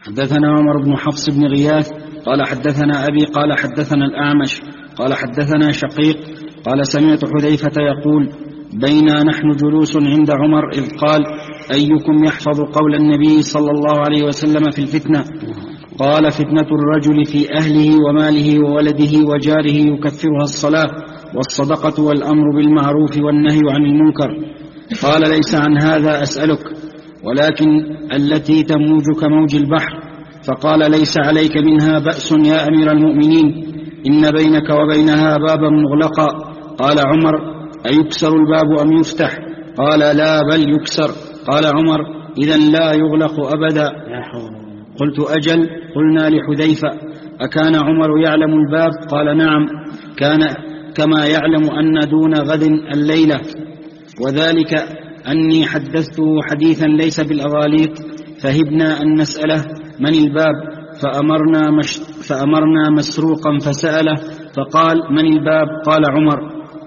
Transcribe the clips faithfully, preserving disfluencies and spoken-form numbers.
حدثنا عمر بن حفص بن غياث قال حدثنا أبي قال حدثنا الأعمش قال حدثنا شقيق قال سمعت حذيفة يقول بينا نحن جلوس عند عمر إذ قال أيكم يحفظ قول النبي صلى الله عليه وسلم في الفتنة؟ قال فتنة الرجل في أهله وماله وولده وجاره يكفرها الصلاة والصدقة والأمر بالمعروف والنهي عن المنكر. قال ليس عن هذا أسألك ولكن التي تموج كموج البحر. فقال ليس عليك منها بأس يا أمير المؤمنين إن بينك وبينها بابا مغلقا. قال عمر أيكسر الباب أم يفتح؟ قال لا بل يكسر. قال عمر إذن لا يغلق أبدا. قلت أجل. قلنا لحذيفة أكان عمر يعلم الباب؟ قال نعم كان كما يعلم أن دون غد الليلة وذلك أني حدثته حديثا ليس بالأغاليط فهبنا أن نسأله من الباب فأمرنا, مش فأمرنا مسروقا فسأله فقال من الباب؟ قال عمر.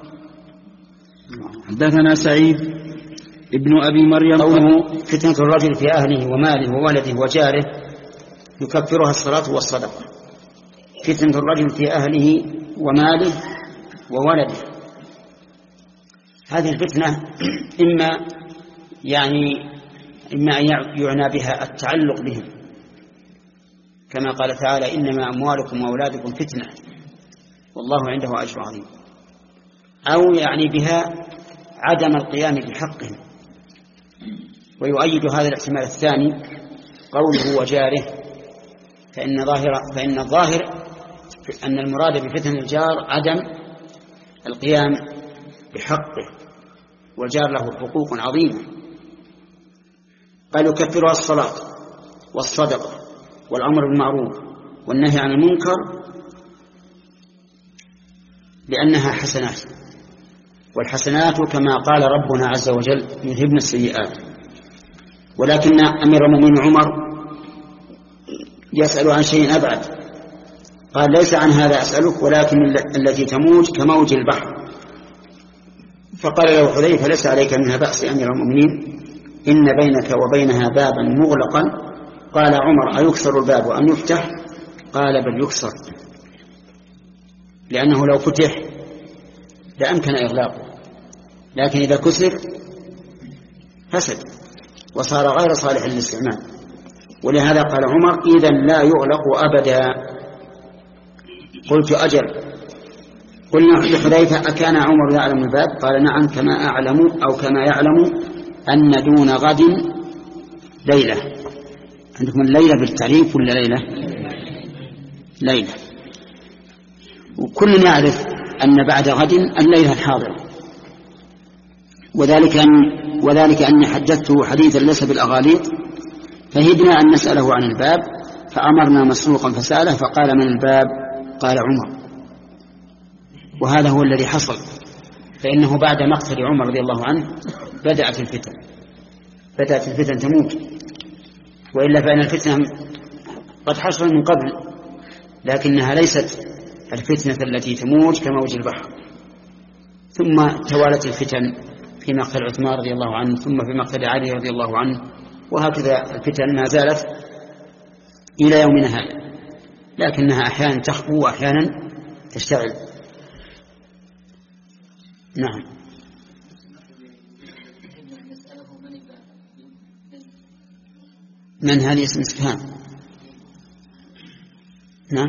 حدثنا سعيد ابن أبي مريم قوله فتنة الرجل في أهله وماله وولده وجاره يكفرها الصلاة والصدقة. فتنة الرجل في أهله وماله وولده هذه الفتنة إما يعني إما أن يعنى بها التعلق بهم كما قال تعالى إنما أموالكم وأولادكم فتنة والله عنده أجر عظيم، أو يعني بها عدم القيام بحقهم. ويؤيد هذا الاحتمال الثاني قوله وجاره، فإن ظاهر فإن الظاهر أن المراد بفتن الجار عدم القيام بحقه، والجار له حقوق عظيمة. قال يكفرها الصلاة والصدقة والأمر بالمعروف والنهي عن المنكر لأنها حسنات، والحسنات كما قال ربنا عز وجل يذهبن السيئات. ولكن أمير المؤمنين عمر يسأل عن شيء أبعد، قال ليس عن هذا أسألك ولكن التي تموج كموج البحر. فقال له حذيفة ليس عليك منها بأس يا أمير المؤمنين إن بينك وبينها بابا مغلقا. قال عمر أيكسر الباب وأن يفتح؟ قال بل يكسر، لأنه لو فتح لأمكن إغلاقه، لكن إذا كسر فسد وصار غير صالح للاستعمال. ولهذا قال عمر إذن لا يغلق أبدا. قلت أجل. قلنا لحذيفة أكان عمر يعلم الباب؟ قال نعم كما أعلم أو كما يعلم أن دون غد ليلة. عندكم الليلة بالتعريف ولا ليلة؟ ليلة. وكل يعرف أن بعد غد الليلة الحاضرة، وذلك أن وذلك أني حدثته حديثا ليس بالأغاليط فهدنا أن نسأله عن الباب فأمرنا مسروقا فسأله فقال من الباب؟ قال عمر. وهذا هو الذي حصل، فإنه بعد مقتل عمر رضي الله عنه بدأت الفتن بدأت الفتن تموت، وإلا فإن الفتنة قد حصلت من قبل، لكنها ليست الفتنة التي تموت كموج البحر. ثم توالت الفتن في مقتل عثمان رضي الله عنه، ثم في مقتل علي رضي الله عنه، وهكذا الفتن ما زالت إلى يومنا هذا، لكنها أحيانا تخفو وأحيانا تشتعل. نعم. من هذه اسم استفهام؟ نعم.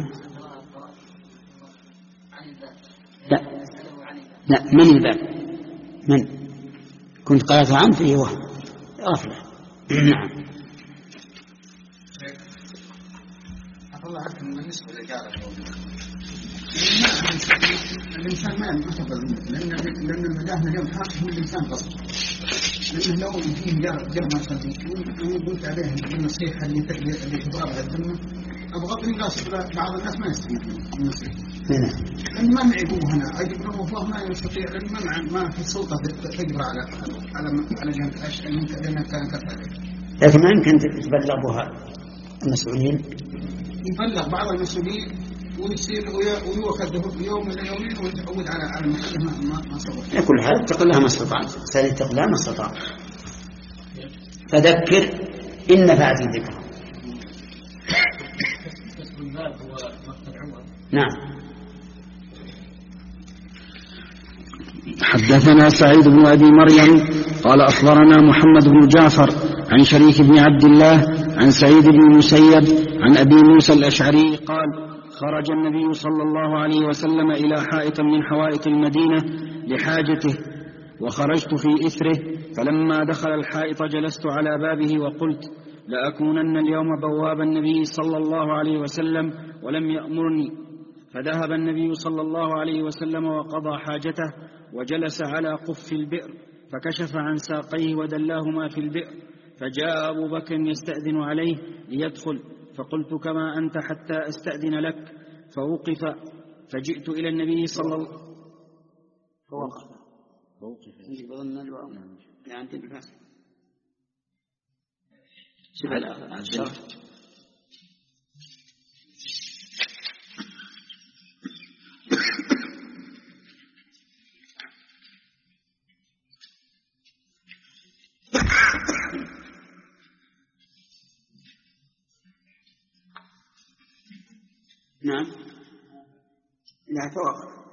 لا لا من الباب؟ من كنت قرأت عنه فيه وهم أفضل. نعم. الله عنكم بالنسبة للجارة الإنسان ما يعتبر لأن لأن المداهنة اليوم حاكم الإنسان قصد، لأنه لو فيه جار جار ما صديق وقلت عليه النصيحة اللي اللي تضرب الذمة أبغى قاصد بعض الناس ما يستفيدون النصيحة. لأن ما نعيبوه هنا أجبره وفاه ما يستطيع، لأن ما ما في السلطة تجبر على على على جانب أشياء يمكن لأنها كان كفاية. لكن ما يمكن تبلغها المسؤولين. يبلغ بعض المسؤولين ويصير ويوكل يوم من يومين ويتعود على على المحل ما ما صبر. كل هذا تقلها ما استطاع، سيتقلها ما استطاع. فذكر إن نفعت الذكر. نعم. حدثنا سعيد بن أبي مريم قال أخبرنا محمد بن جعفر عن شريك بن عبد الله عن سعيد بن المسيب عن أبي موسى الأشعري قال خرج النبي صلى الله عليه وسلم إلى حائط من حوائط المدينة لحاجته وخرجت في إثره، فلما دخل الحائط جلست على بابه وقلت لأكونن اليوم بواب النبي صلى الله عليه وسلم ولم يأمرني. فذهب النبي صلى الله عليه وسلم وقضى حاجته وجلس على قف البئر، فكشف عن ساقيه ودلاهما في البئر، فجاء أبو بكر يستأذن عليه ليدخل، فقلت كما أنت حتى أستأذن لك، فوقف، فجئت إلى النبي صلى الله عليه وسلم فوقف فوقف يعني بالفاسد نعم. لا توقف.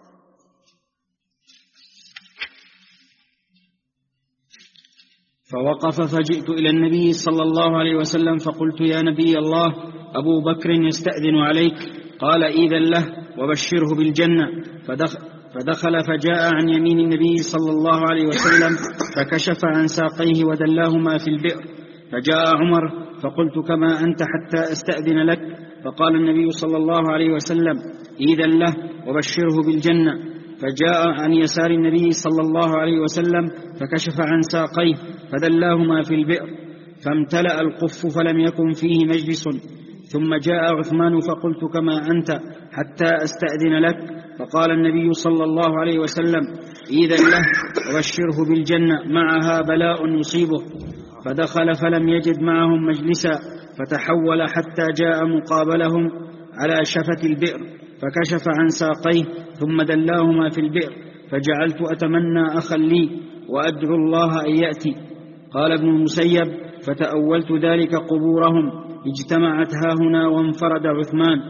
فوقف فجئت إلى النبي صلى الله عليه وسلم فقلت يا نبي الله أبو بكر يستأذن عليك، قال إذن له وبشره بالجنة. فدخل, فدخل فجاء عن يمين النبي صلى الله عليه وسلم فكشف عن ساقيه ودلاهما في البئر، فجاء عمر فقلت كما أنت حتى أستأذن لك، فقال النبي صلى الله عليه وسلم إذن له وبشره بالجنة. فجاء عن يسار النبي صلى الله عليه وسلم فكشف عن ساقيه فدلاهما في البئر، فامتلأ القف فلم يكن فيه مجلس. ثم جاء عثمان فقلت كما أنت حتى أستأذن لك، فقال النبي صلى الله عليه وسلم إذن له وبشره بالجنة معها بلاء يصيبه. فدخل فلم يجد معهم مجلسا، فتحول حتى جاء مقابلهم على شفة البئر، فكشف عن ساقيه ثم دلاهما في البئر، فجعلت أتمنى أخا لي وأدعو الله أن يأتي. قال ابن المسيب فتأولت ذلك قبورهم اجتمعت هاهنا وانفرد عثمان.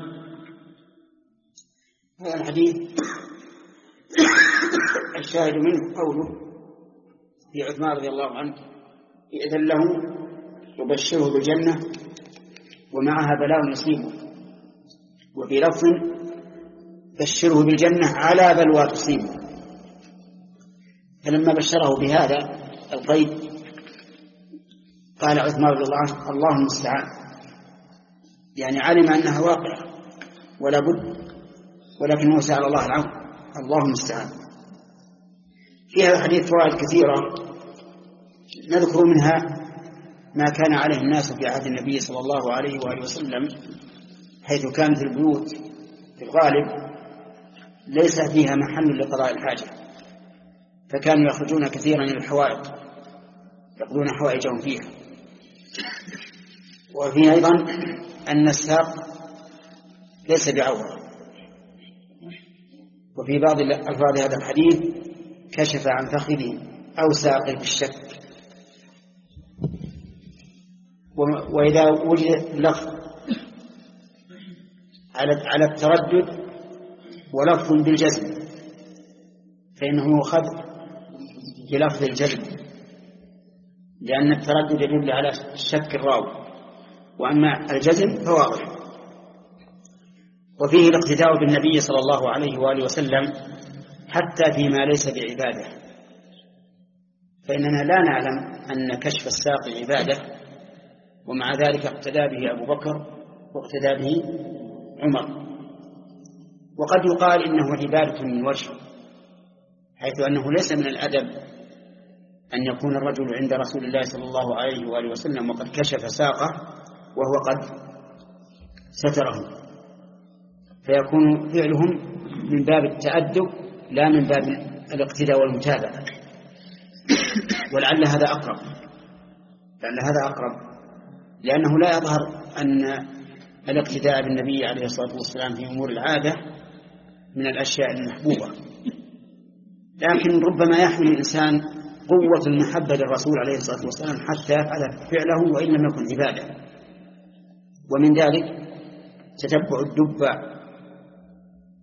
هذا الحديث الشاهد منه قوله في عثمان رضي الله عنه إذن له وبشره بالجنة ومعها بلاء يصيبه، وفي لفظ بشره بالجنة على بلوى تصيبه. فلما بشره بهذا القيد قال عثمان رضي الله عنه الله المستعان، يعني علم أنها واقعة ولا بد، ولكنه سأل الله العون، الله المستعان. في هذا الحديث فوائد كثيرة نذكر منها ما كان عليه الناس في عهد النبي صلى الله عليه وآله وسلم، حيث كانت البيوت في الغالب ليس فيها محل لقضاء الحاجة، فكانوا يخرجون كثيرا إلى الحوائط يقضون حوائجهم فيها. وفيه أيضا أن الساق ليس بعورة. وفي بعض ألفاظ هذا الحديث كشف عن فخذه أو ساقه بالشك. وإذا وجد لفظ على التردد ولفظ بالجزم فإنه يؤخذ بلفظ الجزم، لأن التردد يدل على الشك الراوي، وأما الجزم فواضح. وفيه الاقتداء بالنبي صلى الله عليه وآله وسلم حتى فيما ليس بعبادة، فإننا لا نعلم أن كشف الساق عبادة، ومع ذلك اقتدى به أبو بكر واقتدى به عمر. وقد يقال إنه عبادة من وجه، حيث أنه ليس من الأدب أن يكون الرجل عند رسول الله صلى الله عليه وآله وسلم وقد كشف ساقه وهو قد ستره، فيكون فعلهم من باب التأدب لا من باب الاقتداء والمتابعة. ولعل هذا أقرب لعل هذا أقرب لأنه لا يظهر أن الاقتداء بالنبي عليه الصلاة والسلام في أمور العادة من الأشياء المحبوبة، لكن ربما يحمل الإنسان قوة المحبة للرسول عليه الصلاة والسلام حتى يفعل فعله وإن لم يكن عبادة. ومن ذلك تتبع الدباء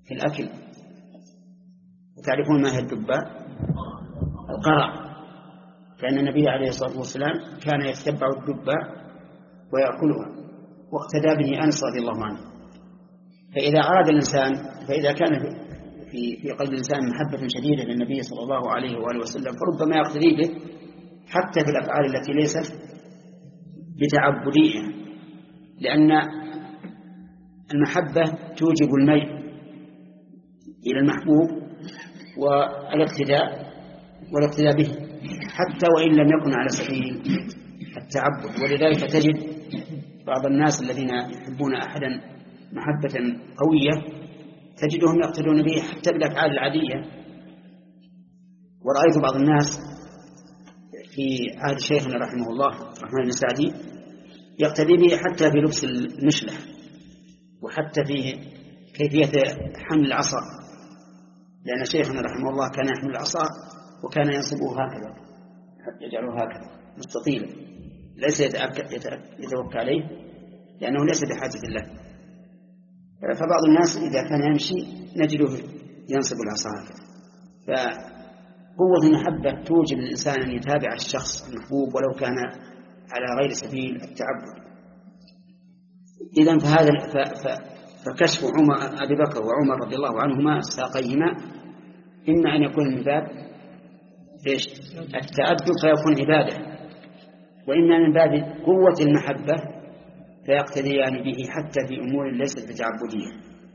في الأكل. وتعرفون ما هي الدباء؟ القرع. فإن النبي عليه الصلاة والسلام كان يتبع الدباء ويأكلها، واقتدى به أنس رضي الله عنه. فإذا أراد الإنسان فإذا كان في في قلب الإنسان محبة شديدة للنبي صلى الله عليه وآله وسلم فربما يقتدي به حتى في الأفعال التي ليست بتعبدية، لأن المحبة توجب الميل إلى المحبوب والاقتداء والاقتداء به حتى وإن لم يكن على سبيل التعبد. ولذلك تجد بعض الناس الذين يحبون أحدا محبة قوية تجدهم يقتدون به حتى بالأفعال العادية. ورأيت بعض الناس في عهد شيخنا رحمه الله الرحمن بن سعدي يقتدي به حتى في لبس المشلح وحتى في كيفية حمل العصا، لأن شيخنا رحمه الله كان يحمل العصا وكان ينصبه هكذا يجعله هكذا مستطيلا، ليس يتوكى عليه لأنه ليس بحاجة الله. فبعض الناس إذا كان يمشي نجده ينصب العصا هكذا. فقوة المحبة توجب الإنسان أن يتابع الشخص المحبوب ولو كان على غير سبيل التعبد. إذن فهذا فكشف عمر أبي بكر وعمر رضي الله عنهما ساقيهما إما أن يكون من باب التأدب فيكون عبادة، وإما من باب قوة المحبة فيقتديان به حتى في أمور ليست بتعبدية.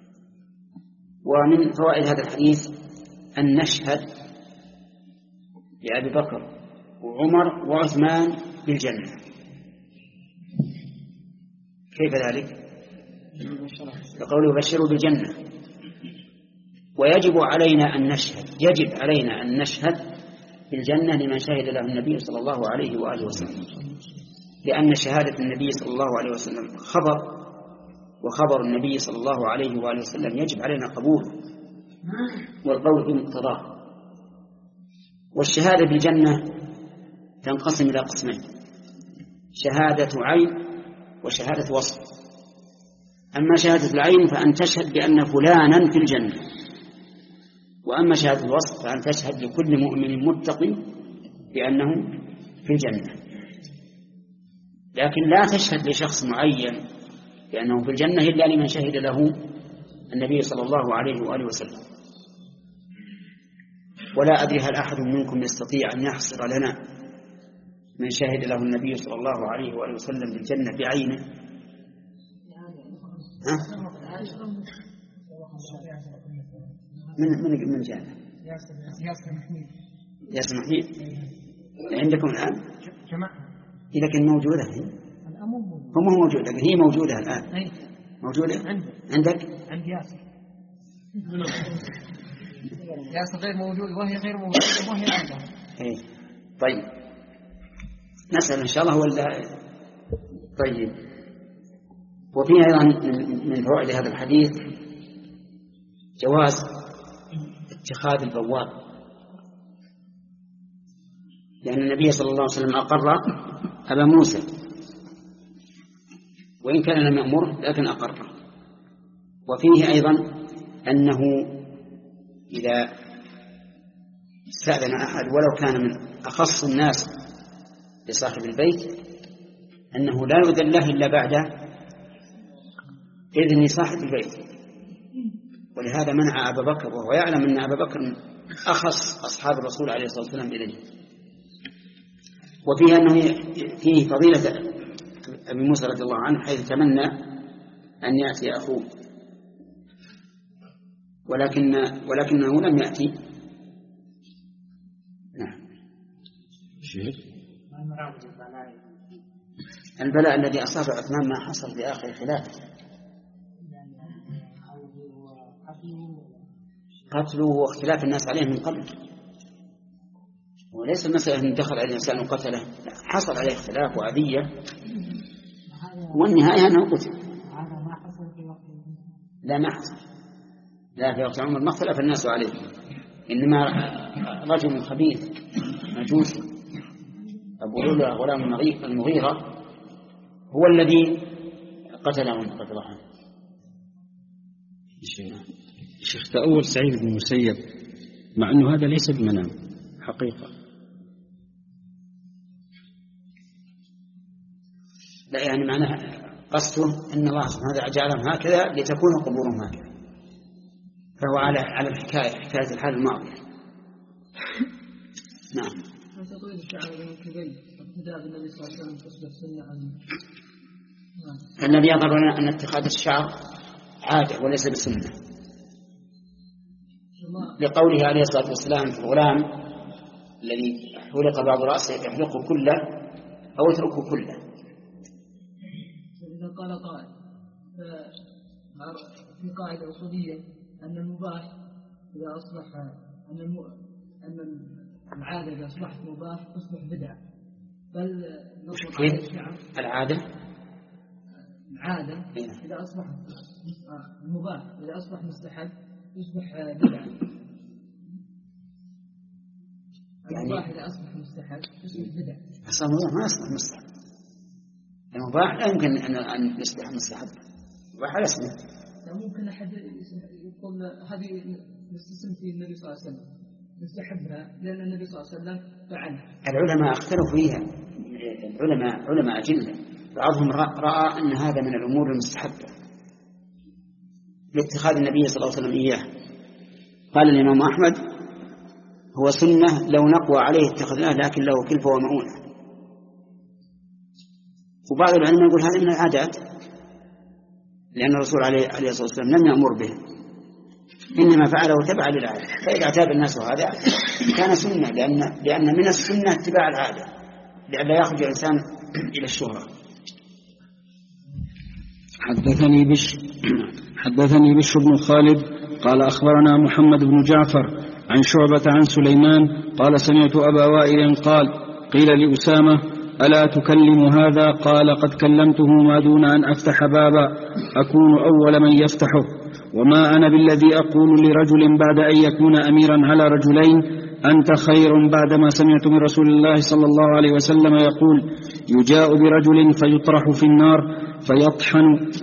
ومن فوائد هذا الحديث أن نشهد لأبي بكر وعمر وعثمان بالجنة. كيف ذلك؟ يقول بشروا بالجنة. ويجب علينا أن نشهد يجب علينا أن نشهد بالجنة لمن شهد له النبي صلى الله عليه وآله وسلم، لأن شهادة النبي صلى الله عليه وسلم خبر، وخبر النبي صلى الله عليه وآله وسلم يجب علينا قبوله والقول بمقتضاه. والشهادة بالجنة تنقسم إلى قسمين: شهادة عين وشهادة وصف. أما شهادة العين فأن تشهد بأن فلانا في الجنة، وأما شهادة الوصف فأن تشهد لكل مؤمن متقي بأنه في الجنة، لكن لا تشهد لشخص معين بأنه في الجنة إلا لمن شهد له النبي صلى الله عليه وآله وسلم. ولا أدري هل أحد منكم يستطيع أن يحصر لنا من شهد له النبي صلى الله عليه وآله وسلم بالجنة بعينه؟ ها؟ من من من جاء؟ ياسر محميد. ياسر محميد عندكم الآن؟ إذا كان موجودة هي. هم هو موجودة هي موجودة الآن. موجودة عندك؟ عند ياسر. ياسر غير موجود وهي غير موجودة وهي عندها. إيه طيب نسأل إن شاء الله ولا. طيب وفي أيضا من فوائد هذا الحديث جواز اتخاذ البواب، لأن النبي صلى الله عليه وسلم أقر أبا موسى وإن كان لم يأمره لكن أقره. وفيه أيضا أنه إذا استأذن أحد ولو كان من أخص الناس لصاحب البيت أنه لا يؤذن له إلا بعد إذن صاحب البيت. ولهذا منع أبا بكر وهو يعلم أن أبا بكر من أخص أصحاب الرسول عليه الصلاة والسلام بإذنه. وفيه أنه فيه فضيلة أبي موسى رضي الله عنه حيث تمنى أن يأتي أخوه ولكن ولكنه لم يأتي. نعم. البلاء الذي أصاب عثمان ما حصل في آخر خلافه، قتله واختلاف الناس عليه من قبل، وليس المسألة أن دخل على الإنسان وقتله، حصل عليه اختلاف وأذية والنهاية أنه قتل. لا ما حصل، لا في وقت عمر ما اختلف الناس عليه، إنما رجل خبيث مجوسي أبو لؤلؤ غلام المغيرة هو الذي قتله قتل عنه. شيخ تأول سعيد بن المسيب مع أنه هذا ليس بمنام حقيقة. لا يعني معناه قصده أن الله سبحانه وتعالى جعلهم هكذا لتكون قبورهم هكذا، فهو على على الحكاية حكاية الحال الماضية. نعم. تطويل الشعر بين الكبين ابتداء بالنبي صلى الله عليه وسلم تصبح سنة عن النبي يظهر لنا أن اتخاذ الشعر عادة وليس بسنة، لقوله عليه الصلاة والسلام في الغلام الذي حلق بعض رأسه يحلقه كله أو يتركه كله. إذا قال قائل في قاعدة أصولية أن المباح إذا أصبح أن الم... أن العادة إذا أصبحت مباح تصبح بدعة، بل نطلق على الشعر العادة العادة إذا أصبحت المباح إذا أصبح مستحب يصبح بدعة، المباح إذا أصبح مستحب يصبح بدعة. أصلا المباح ما يصبح مستحب، المباح لا يمكن أن يصبح مستحب، مباح على اسمه. ممكن أحد يقول هذه نستسلم في النبي صلى الله عليه وسلم نستحبها لأن النبي صلى الله عليه وسلم فعلها. العلماء اختلفوا فيها، العلماء علماء جلة، بعضهم رأى أن هذا من الأمور المستحبة لاتخاذ النبي صلى الله عليه وسلم إياه. قال الإمام أحمد هو سنة لو نقوى عليه اتخذناه لكن له كلفة ومؤونة. وبعض العلماء يقول هذا من العادات لأن الرسول عليه الصلاة والسلام لم يأمر به، إنما فعله تبعا للعادة، فإذا اعتاد الناس هذا كان سنة، لأن, لأن من السنة اتباع العادة لئلا يخرج الإنسان إلى الشهرة. حدثني بش حدثني بشر بن خالد قال أخبرنا محمد بن جعفر عن شعبة عن سليمان قال سمعت أبا وائل قال قيل لأسامة ألا تكلم هذا؟ قال قد كلمته ما دون أن أفتح بابا أكون أول من يفتحه، وما أنا بالذي أقول لرجل بعد أن يكون أميرا على رجلين أنت خير بعدما سمعت من رسول الله صلى الله عليه وسلم يقول يجاء برجل فيطرح في النار فيطحن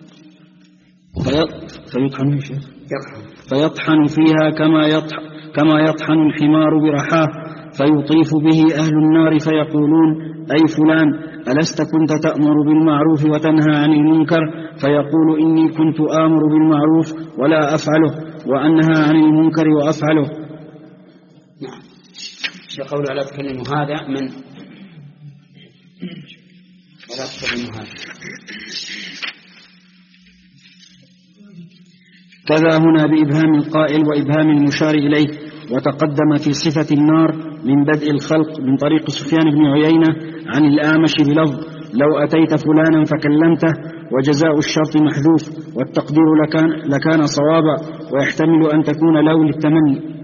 فيطحن فيطحن فيها كما يطحن كما يطحن الحمار برحاه فيطيف به أهل النار فيقولون أي فلان ألست كنت تأمر بالمعروف وتنهى عن المنكر؟ فيقول إني كنت آمر بالمعروف ولا أفعله وأنهى عن المنكر وأفعله. نعم. يقول ألا تكلم هذا من ولا تكلم هذا. كذا هنا بإبهام القائل وإبهام المشار إليه. وتقدم في صفة النار من بدء الخلق من طريق سفيان بن عيينة عن الأعمش بلفظ لو أتيت فلانا فكلمته، وجزاء الشرط محذوف والتقدير لكان, لكان صوابا، ويحتمل أن تكون لو للتمني.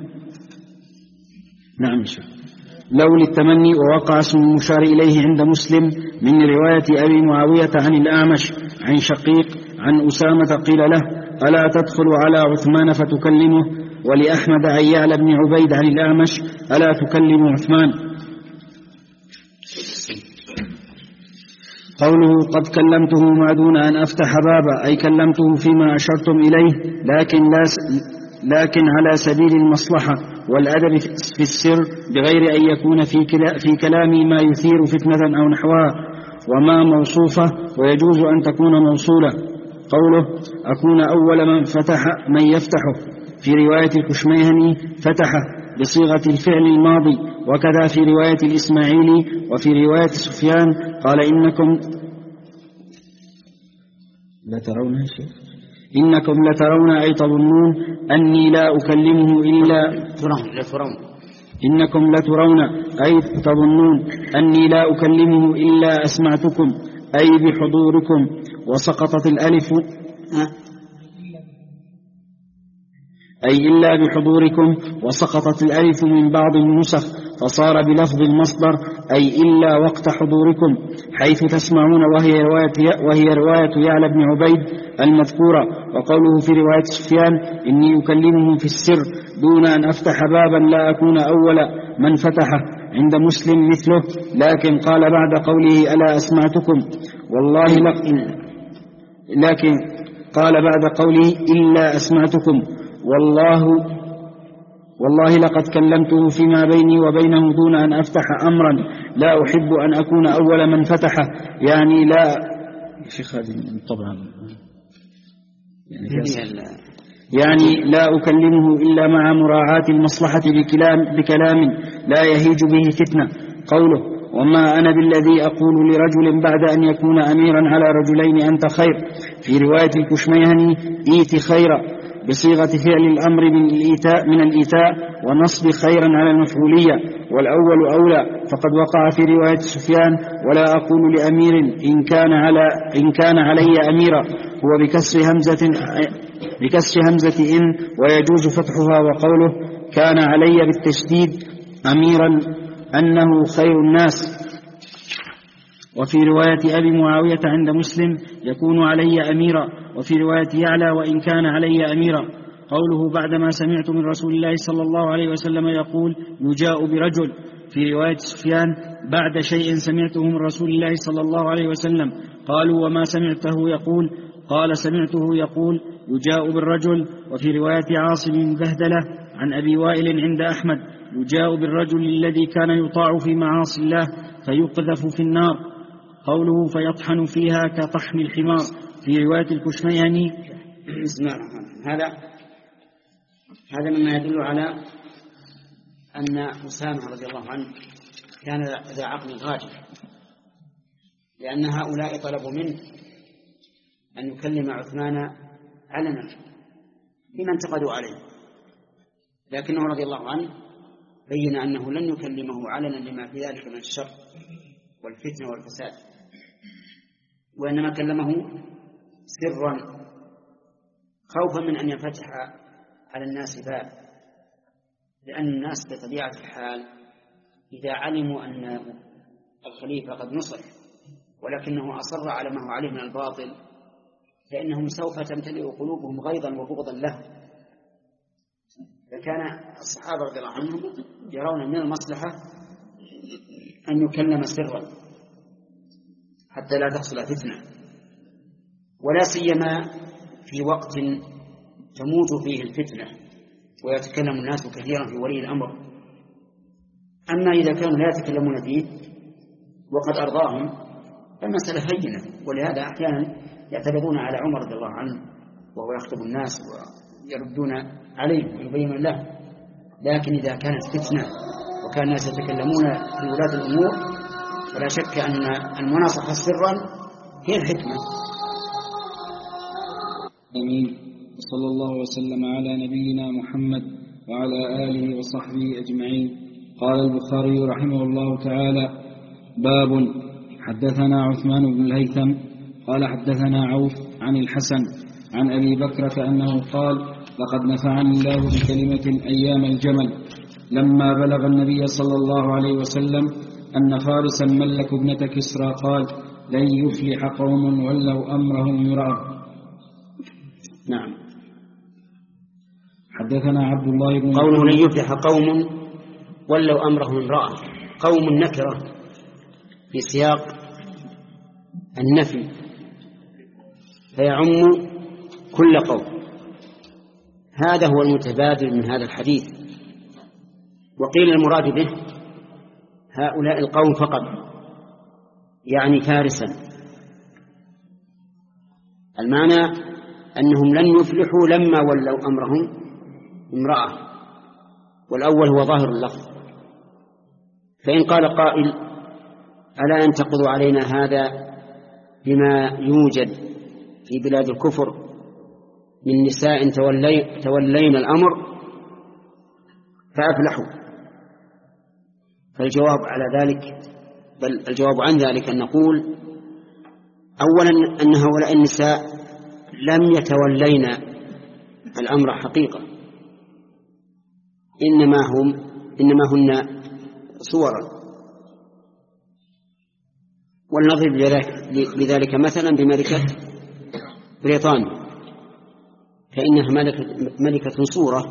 نعم شو. لو للتمني. ووقع اسم المشار إليه عند مسلم من رواية أبي معاوية عن الأعمش عن شقيق عن أسامة قيل له ألا تدخل على عثمان فتكلمه؟ ولأحمد عن يعلى بن عبيد عن الأعمش ألا تكلم عثمان؟ قوله قد كلمته ما دون أن أفتح بابا أي كلمته فيما أشرتم إليه، لكن, لا س... لكن على سبيل المصلحة والأدب في السر بغير أن يكون في, كلا... في كلامي ما يثير فتنة أو نحوها، وما موصوفة ويجوز أن تكون موصولة. قوله أكون أول من فتح من يفتحه في رواية الكشميهني فتح بصيغة الفعل الماضي، وكذا في رواية الإسماعيلي. وفي رواية سفيان قال إنكم لترون إنكم لترون أي تظنون أني لا أكلمه إلا ترون إنكم لترون أي تظنون أني لا أكلمه إلا أسمعتكم أي بحضوركم. وسقطت الألف أي إلا بحضوركم، وسقطت الألف من بعض النسخ فصار بلفظ المصدر أي إلا وقت حضوركم، حيث تسمعون وهي رواية, وهي رواية يعلى بن عبيد المذكورة. وقوله في رواية سفيان إني أكلمه في السر دون أن أفتح بابا لا أكون أول من فتحه عند مسلم مثله، لكن قال بعد قوله ألا أسمعتكم والله لكن, لكن قال بعد قوله إلا أسمعتكم والله والله لقد كلمته فيما بيني وبينه دون أن أفتح أمرا لا أحب أن أكون أول من فتحه، يعني لا شيخ هذه طبعا يعني, يعني لا أكلمه إلا مع مراعاة المصلحة بكلام, بكلام لا يهيج به فتنة. قوله وما أنا بالذي أقول لرجل بعد أن يكون أميرا على رجلين أنت خير، في رواية الكشميهني إيت خيرا بصيغة فعل الأمر من الإيتاء, من الإيتاء ونصب خيرا على المفعولية، والأول أولى، فقد وقع في رواية سفيان ولا أقول لأمير إن كان, على إن كان علي أميرا، هو بكسر همزة, بكسر همزة إن ويجوز فتحها، وقوله كان علي بالتشديد أميرا أنه خير الناس. وفي رواية أبي معاوية عند مسلم يكون علي أميرا، وفي رواية يعلى وإن كان علي أميرا. قوله بعدما سمعت من رسول الله صلى الله عليه وسلم يقول يجاء برجل، في رواية سفيان بعد شيء سمعته من رسول الله صلى الله عليه وسلم. قالوا وما سمعته يقول؟ قال سمعته يقول يجاء بالرجل. وفي رواية عاصم بهدلة عن أبي وائل عند أحمد يجاء بالرجل الذي كان يطاع في معاصي الله فيقذف في النار. قوله فيطحن فيها كطحن الحمار، في رواية الكشميهني. بسم الله الرحمن الرحيم. هذا هذا مما يدل على أن أسامة رضي الله عنه كان ذا عقل غاجر، لأن هؤلاء طلبوا منه أن يكلم عثمان علنا بما انتقدوا عليه، لكنه رضي الله عنه بين أنه لن يكلمه علنا لما في ذلك من الشر والفتنة والفساد، وإنما كلمه سرا خوفا من أن ينفتح على الناس باب، لأن الناس بطبيعة الحال إذا علموا أن الخليفة قد نصح ولكنه أصر على ما هو عليه من الباطل فإنهم سوف تمتلئ قلوبهم غيظا وبغضا له. فكان الصحابة رضي الله عنهم يرون من المصلحة أن يكلم سرا حتى لا تحصل فتنة، ولا سيما في وقت تموت فيه الفتنة ويتكلم الناس كثيرا في ولي الأمر. أما إذا كانوا لا يتكلمون فيه وقد أرضاهم فالمسألة هينة، ولهذا أحيانا يعترضون على عمر رضي الله عنه وهو يخطب الناس ويردون عليه ويبين له. لكن إذا كانت فتنة وكان الناس يتكلمون في ولاة الأمور فلا شك أن المناصحة سرا هي الحكمة. آمين. صلى الله وسلم على نبينا محمد وعلى آله وصحبه أجمعين. قال البخاري رحمه الله تعالى: باب حدثنا عثمان بن الهيثم قال حدثنا عوف عن الحسن عن أبي بكرة أنه قال: لقد نفعني الله بكلمة أيام الجمل لما بلغ النبي صلى الله عليه وسلم أن فارسا ملك ابنة كسرى قال: لن يفلح قوم ولوا أمرهم امرأة. نعم. حدثنا عبد الله بن قوله لن يفلح قوم ولوا أمرهم امرأة، قوم نكرة في سياق النفي فيعم كل قوم، هذا هو المتبادل من هذا الحديث. وقيل المراد به هؤلاء القوم فقط، يعني فارسا. المعنى أنهم لن يفلحوا لما ولوا أمرهم امرأة، والأول هو ظاهر اللفظ. فإن قال قائل: ألا أن تقضوا علينا هذا بما يوجد في بلاد الكفر من نساء تولي تولين الأمر فأفلحوا؟ فالجواب على ذلك، بل الجواب عن ذلك أن نقول: أولا أن هؤلاء النساء لم يتولين الأمر حقيقة، إنما هم إنما هن صورا. ولنضرب لذلك مثلا بملكة بريطانيا، فإنها ملكة, ملكة صورة.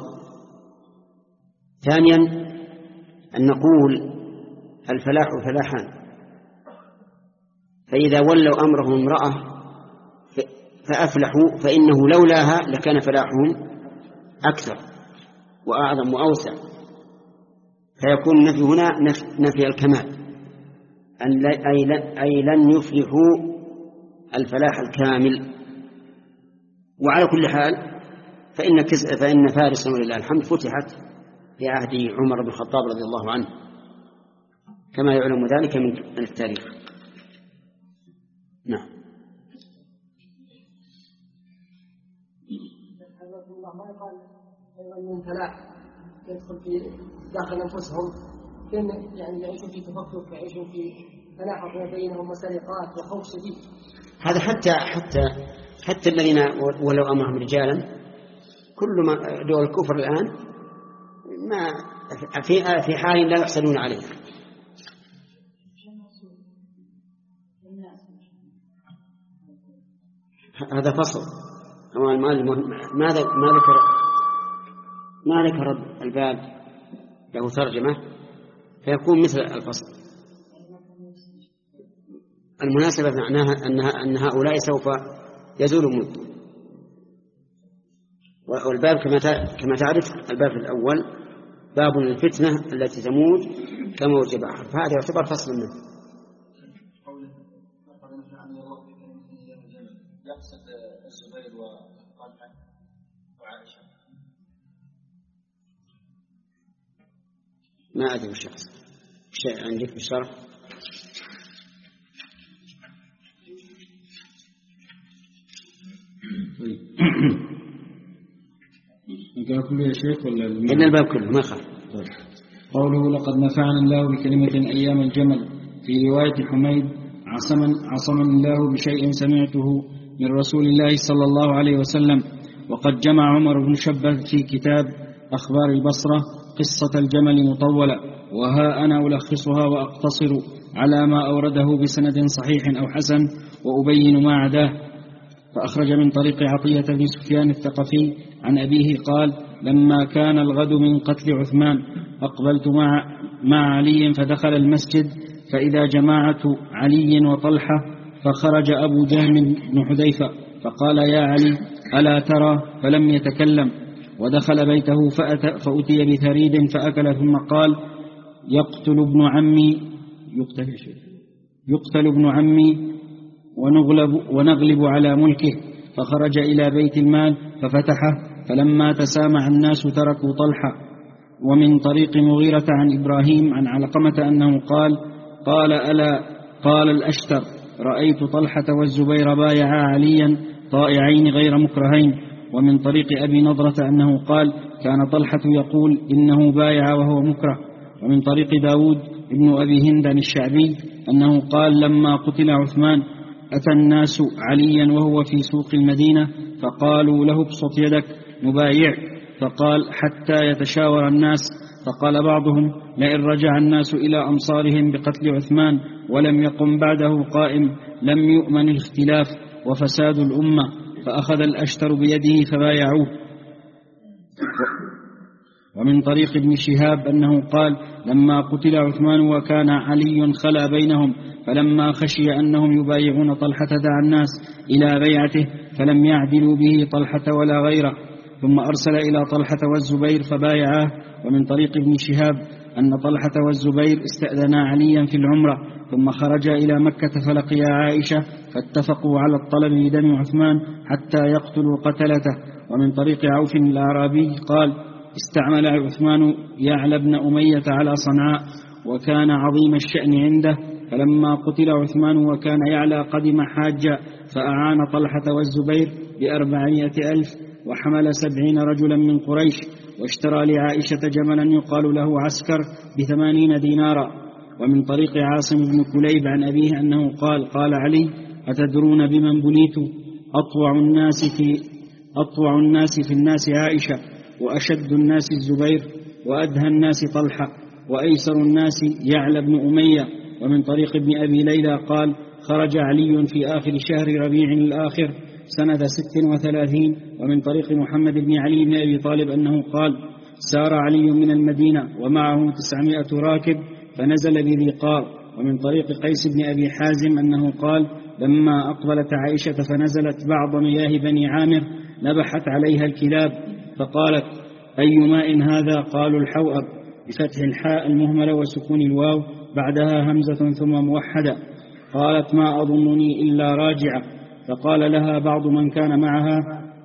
ثانيا أن نقول الفلاح فلاحان، فإذا ولوا أمرهم امرأة فأفلحوا، فإنه لولاها لكان فلاحهم أكثر وأعظم وأوسع، فيكون النفي هنا نفي الكمال، أي لن يفلحوا الفلاح الكامل. وعلى كل حال فإن, فإن فارس ولله الحمد فتحت في عهد عمر بن الخطاب رضي الله عنه كما يعلم ذلك من التاريخ. نعم. ما يقال أيضا من فلاح يدخل في داخل أنفسهم، كان يعني يعيشوا في تفكك، يعيشوا في تلاحق بينهم وسرقات وخوف شديد. هذا حتى حتى حتى الذين ولو أمرهم رجالا، كل ما دول الكفر الآن ما في في حال لا يحصلون عليه. هذا فصل. ماذا ما ذكر ما ذكر الباب له ترجمة فيكون مثل الفصل. المناسبة معناها أنها أن هؤلاء سوف يزول ملكهم. والباب كما كما تعرف الباب الأول باب الفتنة التي تموت كموج بحر، فهذا يعتبر فصل منه. يقصد الزبير وطلحة وعائشة. ما أدري وش يقصد. شيء عندك بالشرح؟ نقرأ كله يا شيخ ولا إن الباب كله ما خاف. قوله لقد نفعنا الله بكلمة أيام الجمل. في رواية حميد عصمني الله بشيء سمعته من رسول الله صلى الله عليه وسلم. وقد جمع عمر بن شبه في كتاب أخبار البصرة قصة الجمل مطولة، وها أنا ألخصها وأقتصر على ما أورده بسند صحيح أو حسن وأبين ما عداه. فأخرج من طريق عطية بن سفيان الثقفي عن أبيه قال: لما كان الغد من قتل عثمان أقبلت مع, مع علي فدخل المسجد فإذا جماعة علي وطلحة، فخرج أبو جهم بن حذيفة فقال: يا علي ألا ترى؟ فلم يتكلم، ودخل بيته فأتي بثريد فأكل، ثم قال: يقتل ابن عمي يقتل, يقتل ابن عمي ونغلب, ونغلب على ملكه. فخرج إلى بيت المال ففتحه، فلما تسامع الناس تركوا طلحة. ومن طريق مغيرة عن إبراهيم عن علقمة أنه قال: قال ألا قال الأشتر: رأيت طلحة والزبير بايعا عليا طائعين غير مكرهين. ومن طريق أبي نضرة أنه قال: كان طلحة يقول إنه بايع وهو مكره. ومن طريق داود ابن أبي هند الشعبي أنه قال: لما قتل عثمان أتى الناس عليا وهو في سوق المدينة فقالوا له: ابسط يدك نبايع. فقال: حتى يتشاور الناس. فقال بعضهم: لئن رجع الناس إلى أمصارهم بقتل عثمان ولم يقم بعده قائم لم يؤمن الاختلاف وفساد الأمة. فأخذ الأشتر بيده فبايعوه. ومن طريق ابن شهاب أنه قال: لما قتل عثمان وكان علي خلا بينهم، فلما خشي أنهم يبايعون طلحة دعا الناس إلى بيعته فلم يعدلوا به طلحة ولا غيره، ثم أرسل إلى طلحة والزبير فبايعاه. ومن طريق ابن شهاب أن طلحة والزبير استأذنا عليا في العمرة، ثم خرجا إلى مكة فلقيا عائشة فاتفقوا على الطلب بدم عثمان حتى يقتلوا قتلته. ومن طريق عوف الأعرابي قال: استعمل عثمان يعلى بن أمية على صنعاء وكان عظيم الشأن عنده، فلما قتل عثمان وكان يعلى قدم حاجا فأعان طلحة والزبير بأربعمائة ألف وحمل سبعين رجلا من قريش، واشترى لعائشة جملا يقال له عسكر بثمانين دينارا. ومن طريق عاصم بن كليب عن أبيه أنه قال: قال علي: أتدرون بمن بليت؟ أطوع الناس في أطوع الناس في الناس عائشة، وأشد الناس الزبير، وأدهى الناس طلحة، وأيسر الناس يعلى بن أمية. ومن طريق ابن أبي ليلى قال: خرج علي في آخر شهر ربيع الآخر سنة ست وثلاثين. ومن طريق محمد بن علي بن أبي طالب أنه قال: سار علي من المدينة ومعه تسعمائة راكب فنزل بذي قار. ومن طريق قيس بن أبي حازم أنه قال: لما أقبلت عائشة فنزلت بعض مياه بني عامر نبحت عليها الكلاب، فقالت: أي ماء هذا؟ قالوا: الحوأب، بفتح الحاء المهملة وسكون الواو بعدها همزة ثم موحدة. قالت: ما أظنني إلا راجعة. فقال لها بعض من كان معها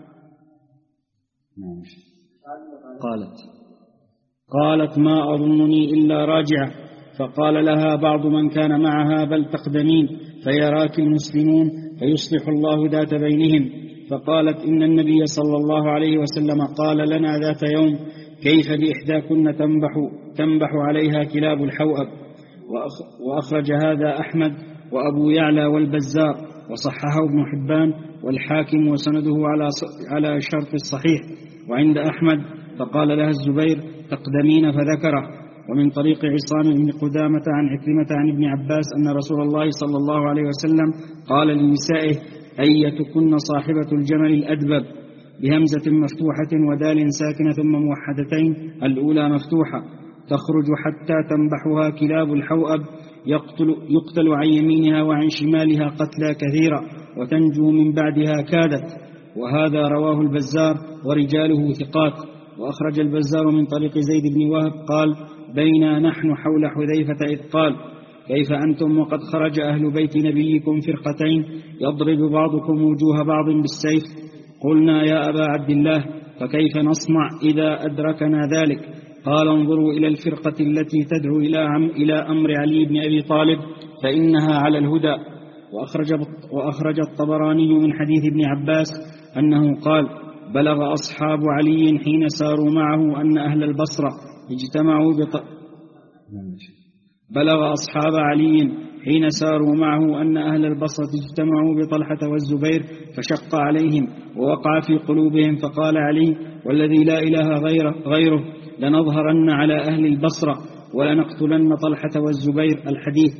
قالت قالت ما أظنني إلا راجعة. فقال لها بعض من كان معها: بل تقدمين فيراك المسلمون فيصلح الله ذات بينهم. فقالت: إن النبي صلى الله عليه وسلم قال لنا ذات يوم: كيف بإحداكن تنبح, تنبح عليها كلاب الحوأب. وأخرج هذا أحمد وأبو يعلى والبزار، وصححه ابن حبان والحاكم، وسنده على على شرط الصحيح. وعند أحمد فقال لها الزبير: تقدمين، فذكره. ومن طريق عصام بن قدامة عن عكرمة عن ابن عباس أن رسول الله صلى الله عليه وسلم قال لنسائه: أيتكن صاحبة الجمل الأدبب، بهمزة مفتوحة ودال ساكنة ثم موحدتين، الأولى مفتوحة، تخرج حتى تنبحها كلاب الحوأب، يقتل, يقتل عن يمينها وعن شمالها قتلى كثيرا، وتنجو من بعدها كادت. وهذا رواه البزار ورجاله ثقات. وأخرج البزار من طريق زيد بن وهب قال: بينا نحن حول حذيفة إذ قال: كيف أنتم وقد خرج أهل بيت نبيكم فرقتين يضرب بعضكم وجوه بعض بالسيف؟ قلنا: يا أبا عبد الله، فكيف نصنع إذا أدركنا ذلك؟ قال: انظروا إلى الفرقة التي تدعو إلى أمر علي بن أبي طالب فإنها على الهدى. وأخرج, وأخرج الطبراني من حديث ابن عباس أنه قال: بلغ أصحاب علي حين ساروا معه أن أهل البصرة اجتمعوا بط... بلغ أصحاب علي حين ساروا معه أن أهل البصرة اجتمعوا بطلحة والزبير فشق عليهم ووقع في قلوبهم، فقال علي: والذي لا إله غيره, غيره لنظهرن على أهل البصرة ولنقتلن طلحة والزبير. الحديث.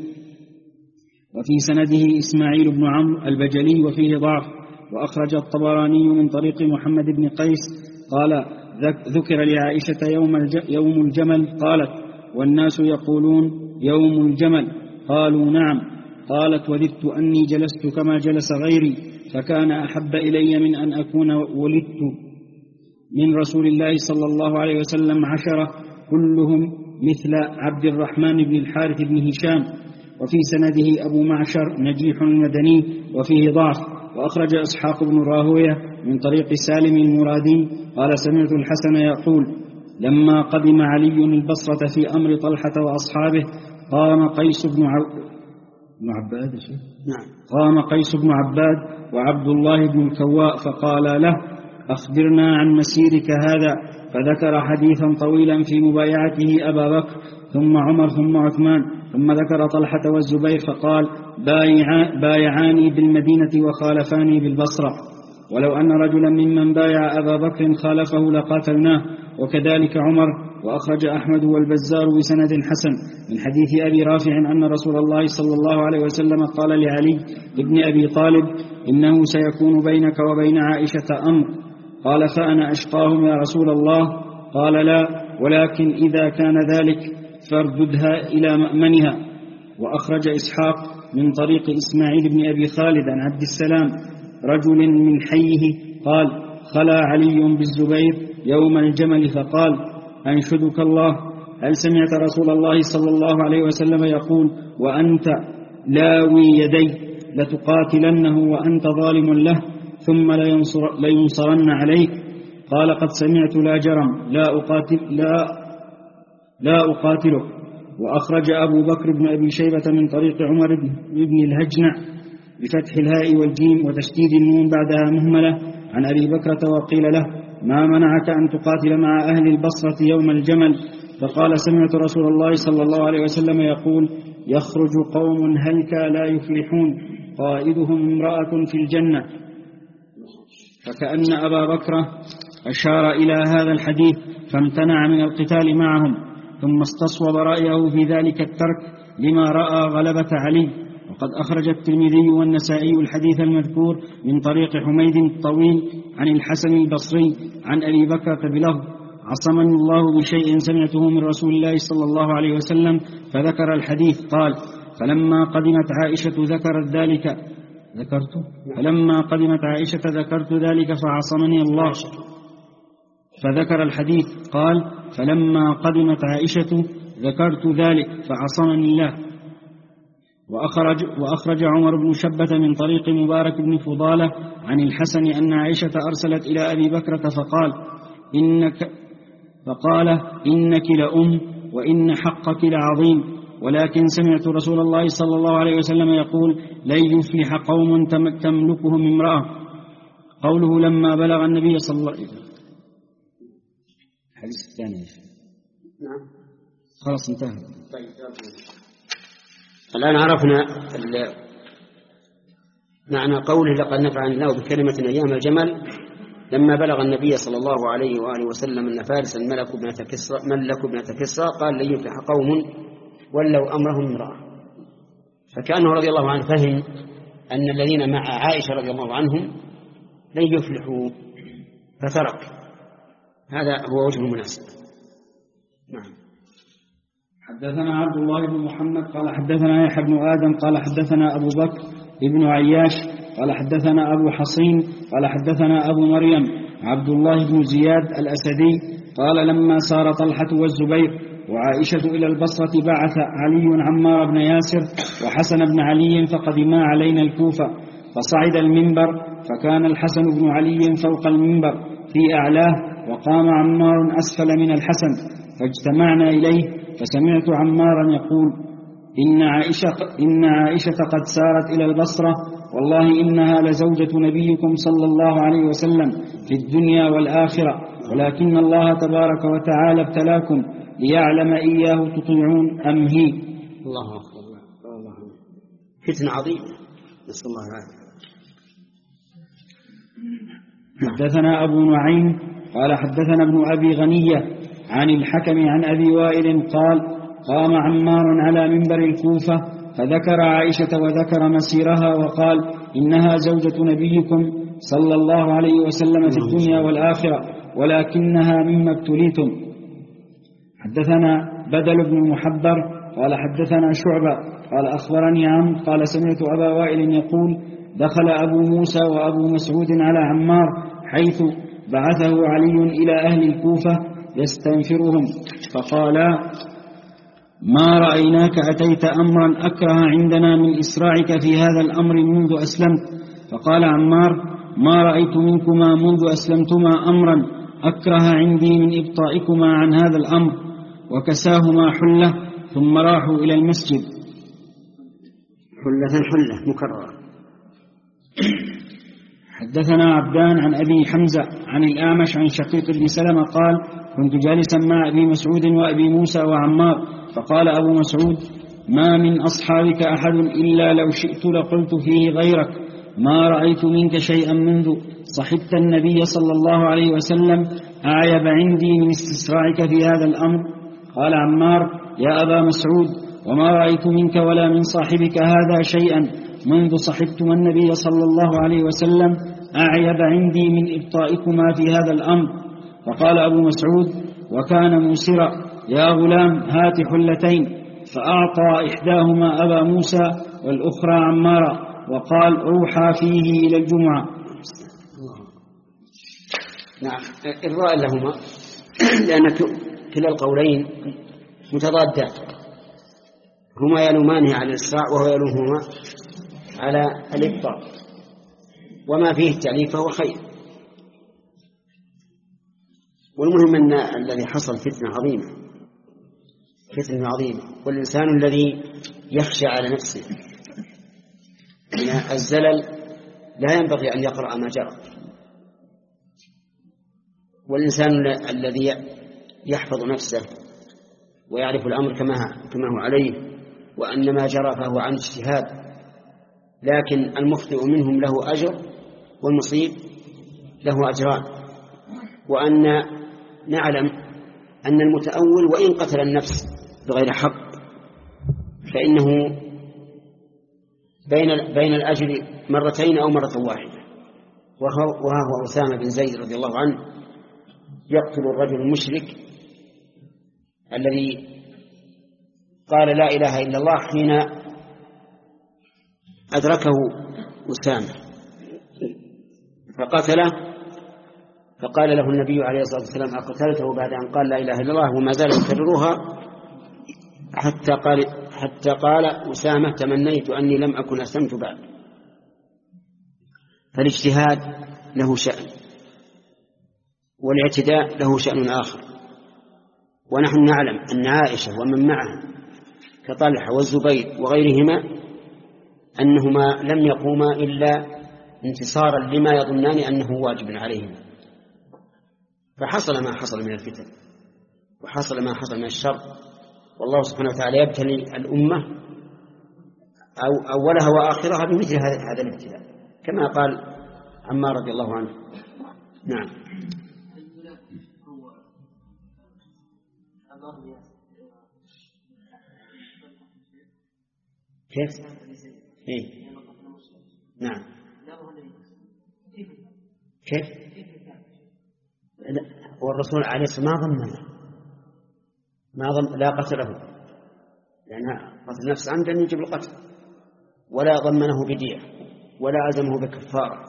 وفي سنده إسماعيل بن عمرو البجلي وفيه ضعف. وأخرج الطبراني من طريق محمد بن قيس قال: ذكر لعائشة يوم, يوم الجمل، قالت: والناس يقولون يوم الجمل، قالوا: نعم. قالت: وددت أني جلست كما جلس غيري، فكان أحب إلي من أن أكون ولدت من رسول الله صلى الله عليه وسلم عشرة كلهم مثل عبد الرحمن بن الحارث بن هشام. وفي سنده أبو معشر نجيح المدني وفيه ضعف. وأخرج إسحاق بن راهوية من طريق سالم المرادي قال: سمعت الحسن يقول: لما قدم علي البصرة في أمر طلحة وأصحابه قام قيس بن عباد نعم. قام قيس بن عباد وعبد الله بن الكواء فقال له: أخبرنا عن مسيرك هذا. فذكر حديثا طويلا في مبايعته أبا بكر ثم عمر ثم عثمان، ثم ذكر طلحة والزبير فقال: بايعاني بالمدينة وخالفاني بالبصرة، ولو أن رجلا ممن بايع أبا بكر خالفه لقاتلناه، وكذلك عمر. وأخرج أحمد والبزار بسند حسن من حديث أبي رافع أن رسول الله صلى الله عليه وسلم قال لعلي ابن أبي طالب: إنه سيكون بينك وبين عائشة أمر. قال: فأنا أشقاهم يا رسول الله؟ قال: لا، ولكن إذا كان ذلك فارددها إلى مأمنها. وأخرج إسحاق من طريق إسماعيل بن أبي خالد عن عبد السلام رجل من حيه قال: خلا علي بالزبير يوم الجمل فقال: أنشدك الله، هل سمعت رسول الله صلى الله عليه وسلم يقول: وأنت لاوي يدي لتقاتلنه وأنت ظالم له ثم لينصر لينصرن عليك؟ قال: قد سمعت لا جرم، لا أقاتل لا, لا أقاتله. وأخرج أبو بكر بن أبي شيبة من طريق عمر بن الهجنع بفتح الهاء والجيم وتشديد النون بعدها مهملة عن أبي بكرة وقيل له: ما منعك أن تقاتل مع أهل البصرة يوم الجمل؟ فقال: سمعت رسول الله صلى الله عليه وسلم يقول: يخرج قوم هلكا لا يفلحون قائدهم امرأة في الجنة. فكأن أبا بكر أشار إلى هذا الحديث فامتنع من القتال معهم، ثم استصوب رأيه في ذلك الترك لما رأى غلبة علي. وقد أخرج الترمذي والنسائي الحديث المذكور من طريق حميد الطويل عن الحسن البصري عن أبي بكر بلفظ: عصمني الله بشيء سمعته من رسول الله صلى الله عليه وسلم، فذكر الحديث. قال: فلما قدمت عائشة ذكرت ذلك ذكرت فلما قدمت عائشة ذكرت ذلك فعصمني الله. فذكر الحديث قال فلما قدمت عائشة ذكرت ذلك فعصمني الله. وأخرج, وأخرج عمر بن شبة من طريق مبارك بن فضالة عن الحسن أن عائشة أرسلت إلى أبي بكرة فقال إنك فقال إنك لأم وإن حقك لعظيم، ولكن سمعت رسول الله صلى الله عليه وسلم يقول لن يفلح قوم تملكهم امرأة. قوله لما بلغ النبي صلى الله عليه وسلم. الحديث الثاني. نعم خلاص انتهى. طيب الآن عرفنا معنى قوله لقد نفعنا الله بكلمة أيام الجمل لما بلغ النبي صلى الله عليه وآله وسلم أن فارسا ملك ابنة كسرى ملك ابنة كسرى قال لن يفلح قوم ولوا أمرهم امرأة. فكأنه رضي الله عنه فهم أن الذين مع عائشة رضي الله عنهم لن يفلحوا فترك. هذا هو وجه المناسب. نعم. حدثنا عبد الله بن محمد قال حدثنا يحيى بن آدم قال حدثنا أبو بكر ابن عياش قال حدثنا أبو حصين قال حدثنا أبو مريم عبد الله بن زياد الأسدي قال لما سار طلحة والزبير وعائشة إلى البصرة بعث علي عمار بن ياسر وحسن بن علي فقدما علينا الكوفة، فصعد المنبر فكان الحسن بن علي فوق المنبر في أعلاه وقام عمار أسفل من الحسن، فاجتمعنا إليه فسمعت عمارا يقول إن عائشة, إن عائشة قد سارت إلى البصرة والله إنها لزوجة نبيكم صلى الله عليه وسلم في الدنيا والآخرة، ولكن الله تبارك وتعالى ابتلاكم ليعلم إياه تطيعون أم هي. الله أكبر. فتنة عظيمة نسأل الله العافية. حدثنا أبو نعيم قال حدثنا ابن أبي غنية عن الحكم عن أبي وائل قال قام عمار على منبر الكوفة فذكر عائشة وذكر مسيرها وقال إنها زوجة نبيكم صلى الله عليه وسلم في الدنيا والآخرة ولكنها مما ابتليتم. حدثنا بدل بن محبر قال حدثنا شعبة قال أخبرني عمرو قال سمعت أبا وائل يقول دخل أبو موسى وأبو مسعود على عمار حيث بعثه علي إلى أهل الكوفة يستنفرهم فقالا ما رأيناك أتيت أمرا أكره عندنا من إسراعك في هذا الأمر منذ أسلمت. فقال عمار ما رأيت منكما منذ أسلمتما أمرا أكره عندي من إبطائكما عن هذا الأمر. وكساهما حلة ثم راحوا إلى المسجد. حلة حلة مكررة. حدثنا عبدان عن أبي حمزة عن الأعمش عن شقيق بن سلمة قال كنت جالسا مع أبي مسعود وأبي موسى وعمار فقال أبو مسعود ما من أصحابك أحد إلا لو شئت لقلت فيه غيرك ما رأيت منك شيئا منذ صحبت النبي صلى الله عليه وسلم أعيب عندي من استسراعك في هذا الأمر. قال عمار يا أبا مسعود وما رأيت منك ولا من صاحبك هذا شيئا منذ صحبتم النبي صلى الله عليه وسلم أعيب عندي من إبطائكما في هذا الأمر. فقال أبو مسعود وكان موسرا يا غلام هات حلتين، فأعطى إحداهما أبا موسى والأخرى عمارا وقال روحا فيه إلى الجمعة. نعم إرضاء لهما لأن كلا القولين متضادات، هما يلومانه على الإسراع وهو يلومهما على الإبطاء، وما فيه التعليف فهو خير. والمهم أن الذي حصل فتنة عظيمة فتنة عظيمة والإنسان الذي يخشى على نفسه من الزلل لا ينبغي أن يقرأ ما جرى، والإنسان الذي يحفظ نفسه ويعرف الأمر كما هو عليه وأن ما جرى فهو عن اجتهاد، لكن المخطئ منهم له أجر والمصيب له أجران، وأن نعلم أن المتأول وإن قتل النفس بغير حق فإنه بين بين الأجر مرتين أو مرة واحدة. وها هو أسامة بن زيد رضي الله عنه يقتل الرجل المشرك الذي قال لا إله إلا الله حين أدركه أسامة فقتله، فقال له النبي عليه الصلاة والسلام أقتلته بعد أن قال لا إله إلا الله، وما زال يكررها حتى قال حتى قال أسامة تمنيت أني لم أكن أسلمت بعد. فالاجتهاد له شأن والاعتداء له شأن آخر، ونحن نعلم أن عائشة ومن معها كطلحة والزبير وغيرهما أنهما لم يقوما إلا انتصارا لما يظنان أنه واجب عليهما، فحصل ما حصل من الفتن وحصل ما حصل من الشر، والله سبحانه وتعالى يبتلي الأمة أو أولها وآخرها بمثل هذا الابتلاء كما قال عمار رضي الله عنه. نعم. كيف؟ إيه؟ نعم. كيف؟ والرسول عليه الصلاة والسلام ما ضمنه ما ضم لا قتله، لأن قتل نفس عمدا يجب القتل، ولا ضمنه بدية ولا عزمه بكفارة.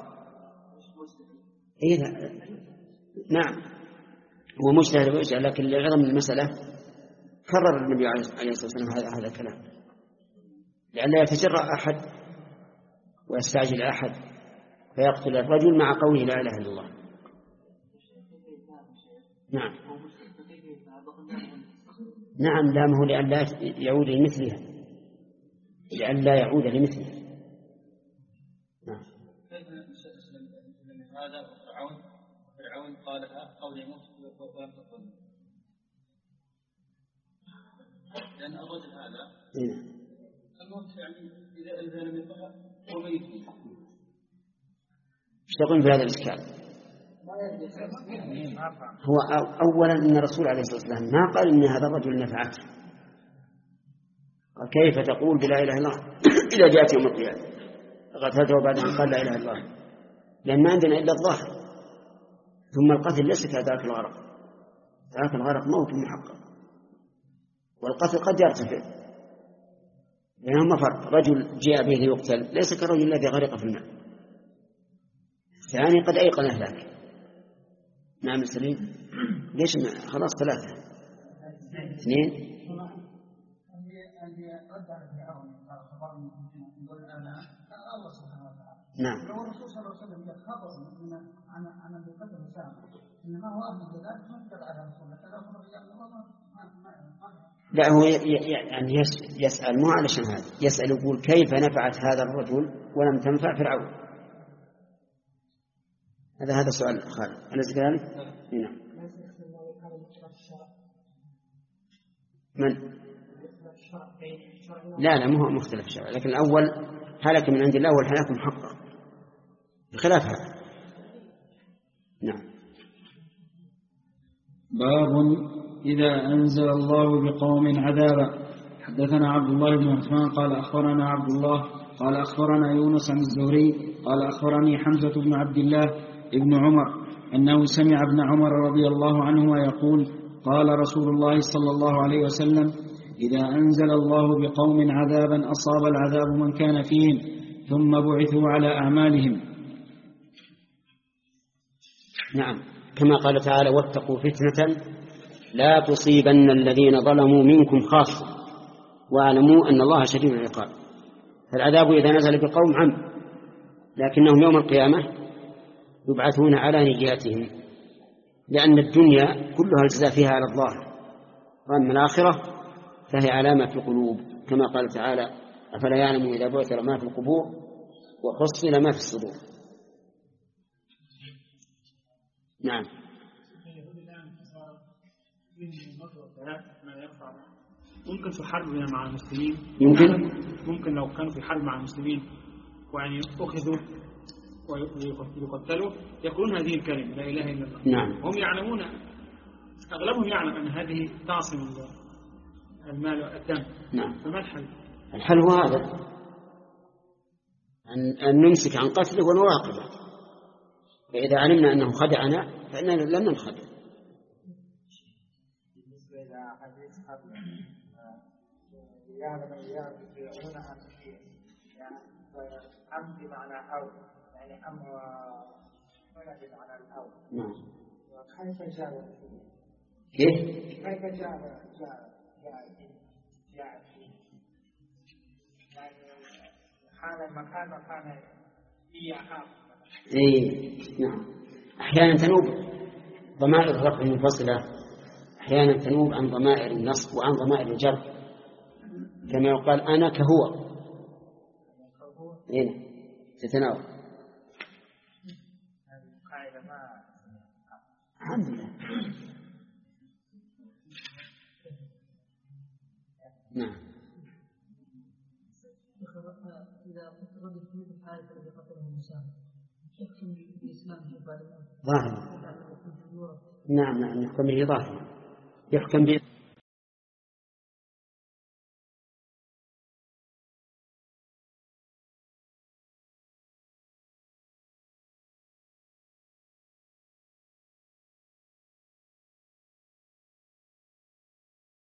إيه نعم هو مجتهد ويجعل، لكن لعظم المسألة كرر النبي عليه الصلاة والسلام هذا هذا الكلام لئلا يتجرأ أحد ويستعجل أحد فيقتل الرجل مع قوله لا إله إلا الله. نعم نعم دامه لئلا يعود لمثلها لئلا يعود لمثلها. نعم. هذا فرعون فرعون قالها قول يموت ولم تقل، لأن الرجل هذا الموت يعني إذا إذا لم يقل هو ميت. ايش تقول في هذا الإشكال؟ هو أولا أن الرسول عليه الصلاة والسلام ما قال إن هذا الرجل نفعته، قال كيف تقول بلا إله إلا الله إذا جاءت يوم القيامة قتلته بعد أن قال لا إله إلا الله، لأن ما عندنا إلا الظاهر. ثم القتل ليس كذاك الغرق، ذاك الغرق موت محقق، والقتل قد يرتفع لأنه فرق، رجل جاء به يقتل ليس كالرجل الذي غرق في الماء، الثاني قد أيقن ذلك. نعم سليم. ليش خلاص ثلاثة اثنين. نعم. لو الرسول صلى الله عليه وسلم خبر عن عن ابي بكر وسامة انما هو اهل ذلك ما كتب على الرسول لا هو يعني يسأل مو علشان هذا، يسأل يقول كيف نفعت هذا الرجل ولم تنفع فرعون. هذا هذا سؤال خالد أليس كذلك؟ نعم. من؟ لا لا مو مختلف الشرع، لكن الأول هلك من عند الله والهلاك محقق بخلاف هذا. نعم. باب إذا أنزل الله بقوم عذابا. حدثنا عبد الله بن عثمان قال أخبرنا عبد الله قال أخبرنا يونس عن الزهري قال أخبرني حمزة بن عبد الله ابن عمر أنه سمع ابن عمر رضي الله عنهما يقول قال رسول الله صلى الله عليه وسلم إذا أنزل الله بقوم عذابا أصاب العذاب من كان فيهم ثم بعثوا على أعمالهم. نعم كما قال تعالى واتقوا فتنة لا تصيبن الذين ظلموا منكم خاصة واعلموا أن الله شديد العقاب. فالعذاب إذا نزل بقوم عم، لكنهم يوم القيامة يبعثون على نياتهم، لأن الدنيا كلها الجزاء فيها على الظاهر، وأما الآخرة فهي علامة القلوب كما قال تعالى أفلا يعلم إذا بعثر ما في القبور وحصل ما في الصدور. نعم. ممكن في حرب مع المسلمين، يمكن ممكن لو كانوا في حرب مع المسلمين ويعني أخذوا ويقتلوا يقولون هذه الكلمة لا إله إلا الله. نعم. هم يعلمون، أغلبهم يعلم أن هذه تعصم المال والدم. نعم. فما الحل؟ الحل هو هذا، أن, أن نمسك عن قتله ونراقبه، فإذا علمنا أنه خدعنا فإننا لن ننخدع. بالنسبة إلى حديث قبل يعلم أيام يدعون عن الشيء، يعني أم بمعنى أو، يعني أم هنا بمعنى الأو. نعم. وكيف جاء كيف؟ كيف جاء جاء جاء جاء فيه؟ يعني هذا المكان مكان إياها. إيه نعم. أحيانا تنوب ضمائر الرفع المنفصلة، أحيانا تنوب عن ضمائر النصب وعن ضمائر الجر، كما يقال أنا كهو. إيه تتناوب. الحمد لله. نعم. إذا رجل في الحادث الذي قتله الإنسان يحكم بالإسلام ظاهر. نعم نعم يحكم به ظاهر، يحكم به